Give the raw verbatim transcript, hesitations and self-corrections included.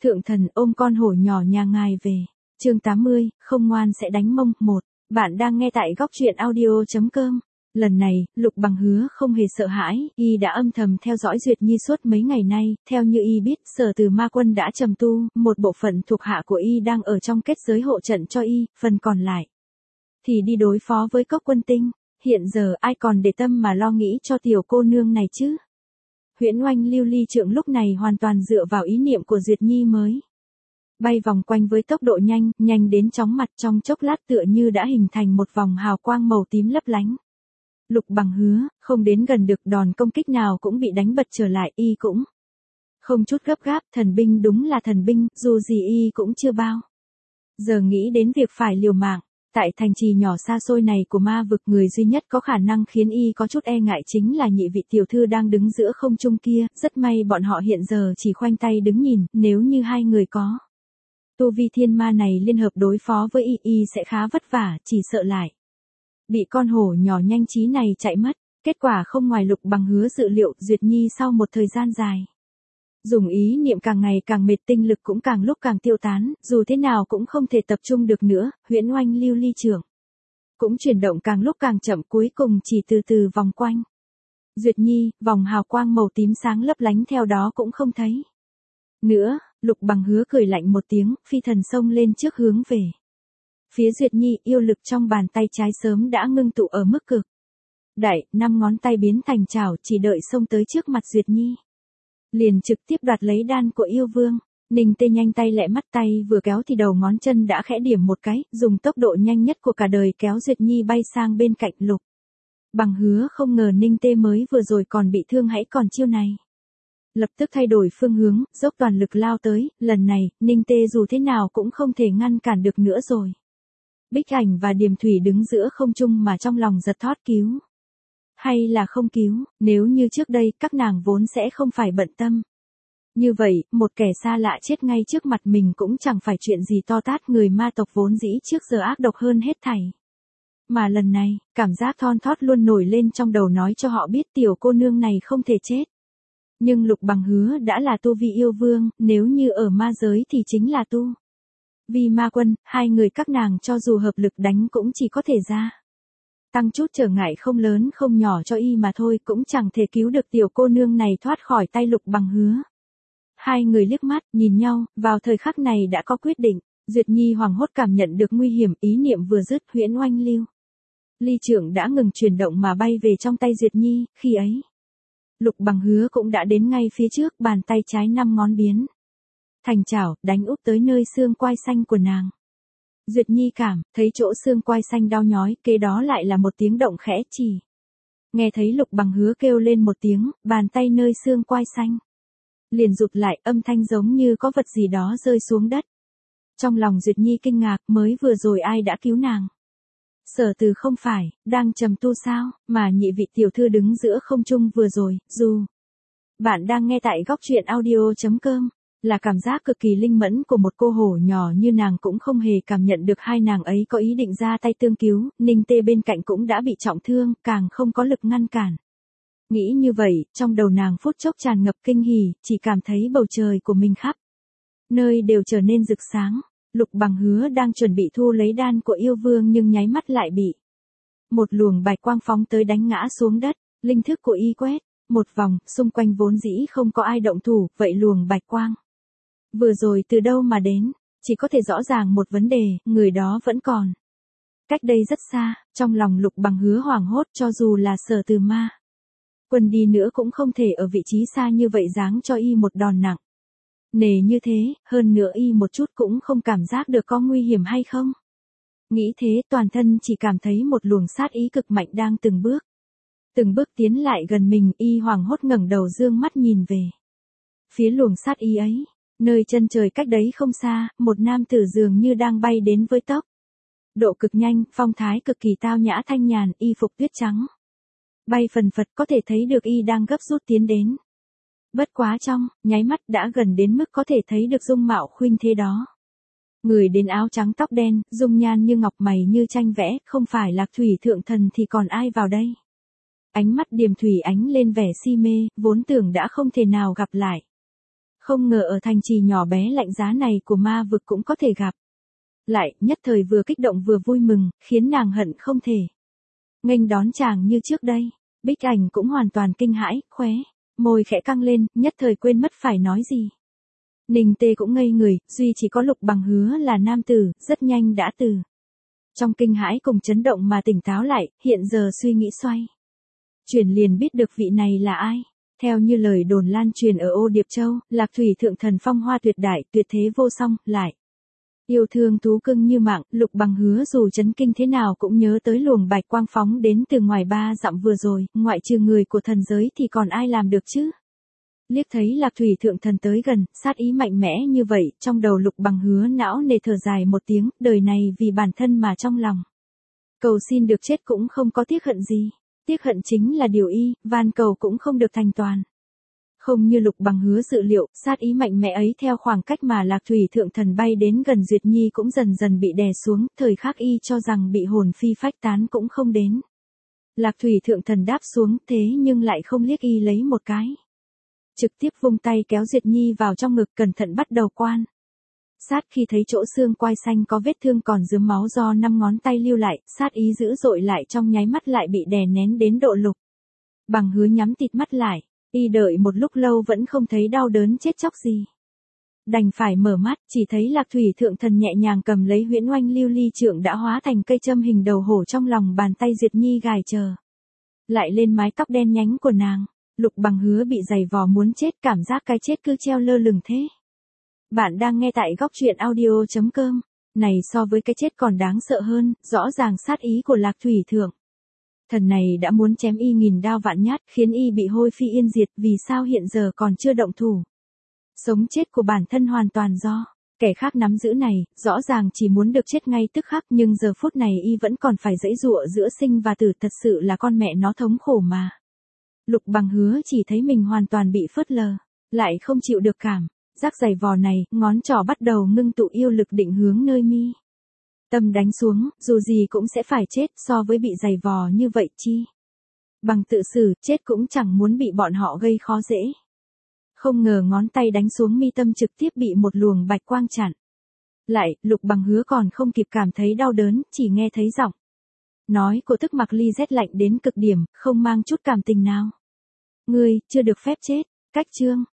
Thượng thần ôm con hổ nhỏ nhà ngài về. Chương tám mươi, không ngoan sẽ đánh mông. Một. Bạn đang nghe tại góc truyện audio chấm com. Lần này, Lục Bằng Hứa không hề sợ hãi, y đã âm thầm theo dõi Duyệt Nhi suốt mấy ngày nay, theo như y biết, Sở Từ Ma Quân đã trầm tu, một bộ phận thuộc hạ của y đang ở trong kết giới hộ trận cho y, phần còn lại thì đi đối phó với Cốc Quân Tinh. Hiện giờ ai còn để tâm mà lo nghĩ cho tiểu cô nương này chứ? Huyễn Oanh Lưu Ly Trượng lúc này hoàn toàn dựa vào ý niệm của Duyệt Nhi mới bay vòng quanh với tốc độ nhanh, nhanh đến chóng mặt, trong chốc lát tựa như đã hình thành một vòng hào quang màu tím lấp lánh. Lục Bằng Hứa không đến gần được đòn công kích nào cũng bị đánh bật trở lại, y cũng không chút gấp gáp, thần binh đúng là thần binh, dù gì y cũng chưa bao giờ nghĩ đến việc phải liều mạng. Tại thành trì nhỏ xa xôi này của ma vực, người duy nhất có khả năng khiến y có chút e ngại chính là nhị vị tiểu thư đang đứng giữa không trung kia, rất may bọn họ hiện giờ chỉ khoanh tay đứng nhìn, nếu như hai người có tu vi thiên ma này liên hợp đối phó với y, y sẽ khá vất vả, chỉ sợ lại bị con hổ nhỏ nhanh trí này chạy mất. Kết quả không ngoài Lục Bằng Hứa dự liệu, Duyệt Nhi sau một thời gian dài dùng ý niệm càng ngày càng mệt, tinh lực cũng càng lúc càng tiêu tán, dù thế nào cũng không thể tập trung được nữa, Huyễn Oanh Lưu Ly Trượng cũng chuyển động càng lúc càng chậm, cuối cùng chỉ từ từ vòng quanh Duyệt Nhi, vòng hào quang màu tím sáng lấp lánh theo đó cũng không thấy nữa. Lục Bằng Hứa cười lạnh một tiếng, phi thần xông lên trước hướng về phía Duyệt Nhi, yêu lực trong bàn tay trái sớm đã ngưng tụ ở mức cực đại, năm ngón tay biến thành chảo, chỉ đợi xông tới trước mặt Duyệt Nhi liền trực tiếp đoạt lấy đan của yêu vương. Ninh Tê nhanh tay lẹ mắt, tay vừa kéo thì đầu ngón chân đã khẽ điểm một cái, dùng tốc độ nhanh nhất của cả đời kéo Duyệt Nhi bay sang bên cạnh Lục Bằng Hứa. Không ngờ Ninh Tê mới vừa rồi còn bị thương hãy còn chiêu này lập tức thay đổi phương hướng, dốc toàn lực lao tới, lần này, Ninh Tê dù thế nào cũng không thể ngăn cản được nữa rồi. Bích Ảnh và Điềm Thủy đứng giữa không trung mà trong lòng giật thót, cứu hay là không cứu, nếu như trước đây các nàng vốn sẽ không phải bận tâm. Như vậy, một kẻ xa lạ chết ngay trước mặt mình cũng chẳng phải chuyện gì to tát, người ma tộc vốn dĩ trước giờ ác độc hơn hết thảy. Mà lần này, cảm giác thon thót luôn nổi lên trong đầu nói cho họ biết tiểu cô nương này không thể chết. Nhưng Lục Bằng Hứa đã là tu vi yêu vương, nếu như ở ma giới thì chính là tu vi ma quân, hai người các nàng cho dù hợp lực đánh cũng chỉ có thể ra tăng chút trở ngại không lớn không nhỏ cho y mà thôi, cũng chẳng thể cứu được tiểu cô nương này thoát khỏi tay Lục Bằng Hứa. Hai người liếc mắt, nhìn nhau, vào thời khắc này đã có quyết định. Duyệt Nhi hoảng hốt cảm nhận được nguy hiểm, ý niệm vừa dứt, Huyễn Oanh Lưu Ly Trượng đã ngừng chuyển động mà bay về trong tay Duyệt Nhi, khi ấy Lục Bằng Hứa cũng đã đến ngay phía trước, bàn tay trái năm ngón biến thành chảo, đánh úp tới nơi xương quai xanh của nàng. Duyệt Nhi cảm thấy chỗ xương quai xanh đau nhói, kế đó lại là một tiếng động khẽ, chỉ nghe thấy Lục Bằng Hứa kêu lên một tiếng, bàn tay nơi xương quai xanh liền rụt lại, âm thanh giống như có vật gì đó rơi xuống đất. Trong lòng Duyệt Nhi kinh ngạc, mới vừa rồi ai đã cứu nàng? Sở Từ không phải đang trầm tu sao, mà nhị vị tiểu thư đứng giữa không trung vừa rồi. Dù bạn đang nghe tại góc truyện audio chấm com, là cảm giác cực kỳ linh mẫn của một cô hổ nhỏ như nàng cũng không hề cảm nhận được hai nàng ấy có ý định ra tay tương cứu. Ninh Tê bên cạnh cũng đã bị trọng thương, càng không có lực ngăn cản. Nghĩ như vậy, trong đầu nàng phút chốc tràn ngập kinh hỉ, chỉ cảm thấy bầu trời của mình khắp nơi đều trở nên rực sáng. Lục Bằng Hứa đang chuẩn bị thu lấy đan của yêu vương nhưng nháy mắt lại bị một luồng bạch quang phóng tới đánh ngã xuống đất. Linh thức của y quét một vòng, xung quanh vốn dĩ không có ai động thủ, vậy luồng bạch quang vừa rồi từ đâu mà đến? Chỉ có thể rõ ràng một vấn đề, người đó vẫn còn cách đây rất xa. Trong lòng Lục Bằng Hứa hoảng hốt, cho dù là Sở Từ Ma Quân đi nữa cũng không thể ở vị trí xa như vậy giáng cho y một đòn nặng nề như thế, hơn nữa y một chút cũng không cảm giác được có nguy hiểm hay không. Nghĩ thế, toàn thân chỉ cảm thấy một luồng sát ý cực mạnh đang từng bước từng bước tiến lại gần mình. Y hoảng hốt ngẩng đầu dương mắt nhìn về phía luồng sát ý ấy, nơi chân trời cách đấy không xa, một nam tử dường như đang bay đến với tốc độ cực nhanh, phong thái cực kỳ tao nhã thanh nhàn, y phục tuyết trắng bay phần phật, có thể thấy được y đang gấp rút tiến đến. Bất quá trong nháy mắt đã gần đến mức có thể thấy được dung mạo khuynh thế đó. Người đến áo trắng tóc đen, dung nhan như ngọc, mày như tranh vẽ, không phải Lạc Thủy thượng thần thì còn ai vào đây? Ánh mắt Điềm Thủy ánh lên vẻ si mê, vốn tưởng đã không thể nào gặp lại Không ngờ ở thành trì nhỏ bé lạnh giá này của ma vực cũng có thể gặp. Lại, nhất thời vừa kích động vừa vui mừng, khiến nàng hận không thể nghênh đón chàng như trước đây. Bích Ảnh cũng hoàn toàn kinh hãi, khóe môi khẽ căng lên, nhất thời quên mất phải nói gì. Ninh Tê cũng ngây người, duy chỉ có Lục Bằng Hứa là nam tử, rất nhanh đã từ trong kinh hãi cùng chấn động mà tỉnh táo lại, hiện giờ suy nghĩ xoay chuyển liền biết được vị này là ai. Theo như lời đồn lan truyền ở Ô Điệp Châu, Lạc Thủy thượng thần phong hoa tuyệt đại, tuyệt thế vô song, lại yêu thương thú cưng như mạng. Lục Bằng Hứa dù chấn kinh thế nào cũng nhớ tới luồng bạch quang phóng đến từ ngoài ba dặm vừa rồi, ngoại trừ người của thần giới thì còn ai làm được chứ. Liếc thấy Lạc Thủy thượng thần tới gần, sát ý mạnh mẽ như vậy, trong đầu Lục Bằng Hứa não nề thở dài một tiếng, đời này vì bản thân mà trong lòng cầu xin được chết cũng không có tiếc hận gì. Tiếc hận chính là điều y, van cầu cũng không được thành toàn. Không như Lục Bằng Hứa dự liệu, sát ý mạnh mẽ ấy theo khoảng cách mà Lạc Thủy thượng thần bay đến gần Duyệt Nhi cũng dần dần bị đè xuống, thời khắc y cho rằng bị hồn phi phách tán cũng không đến. Lạc Thủy thượng thần đáp xuống thế nhưng lại không liếc y lấy một cái. Trực tiếp vung tay kéo Duyệt Nhi vào trong ngực, cẩn thận bắt đầu quan sát. Khi thấy chỗ xương quai xanh có vết thương còn rướm máu do năm ngón tay lưu lại, sát ý dữ dội lại trong nháy mắt lại bị đè nén đến độ Lục Bằng Hứa nhắm tịt mắt lại, y đợi một lúc lâu vẫn không thấy đau đớn chết chóc gì. Đành phải mở mắt, chỉ thấy Lạc Thủy thượng thần nhẹ nhàng cầm lấy huyễn oanh lưu ly trượng đã hóa thành cây châm hình đầu hổ trong lòng bàn tay Duyệt Nhi gài chờ lại lên mái tóc đen nhánh của nàng. Lục Bằng Hứa bị giày vò muốn chết, cảm giác cái chết cứ treo lơ lửng thế. Bạn đang nghe tại góc truyện audio chấm com. Này so với cái chết còn đáng sợ hơn, rõ ràng sát ý của Lạc Thủy thượng thần này đã muốn chém y nghìn đao vạn nhát, khiến y bị hôi phi yên diệt, vì sao hiện giờ còn chưa động thủ. Sống chết của bản thân hoàn toàn do kẻ khác nắm giữ này, rõ ràng chỉ muốn được chết ngay tức khắc, nhưng giờ phút này y vẫn còn phải giãy giụa giữa sinh và tử, thật sự là con mẹ nó thống khổ mà. Lục Bằng Hứa chỉ thấy mình hoàn toàn bị phớt lờ, lại không chịu được cảm giác giày vò này, ngón trỏ bắt đầu ngưng tụ yêu lực định hướng nơi mi tâm đánh xuống, dù gì cũng sẽ phải chết, so với bị giày vò như vậy chi bằng tự xử, chết cũng chẳng muốn bị bọn họ gây khó dễ. Không ngờ ngón tay đánh xuống mi tâm trực tiếp bị một luồng bạch quang chặn lại. Lục Bằng Hứa còn không kịp cảm thấy đau đớn, chỉ nghe thấy giọng nói của Tức Mặc Ly rét lạnh đến cực điểm, không mang chút cảm tình nào. Ngươi chưa được phép chết. Cách chương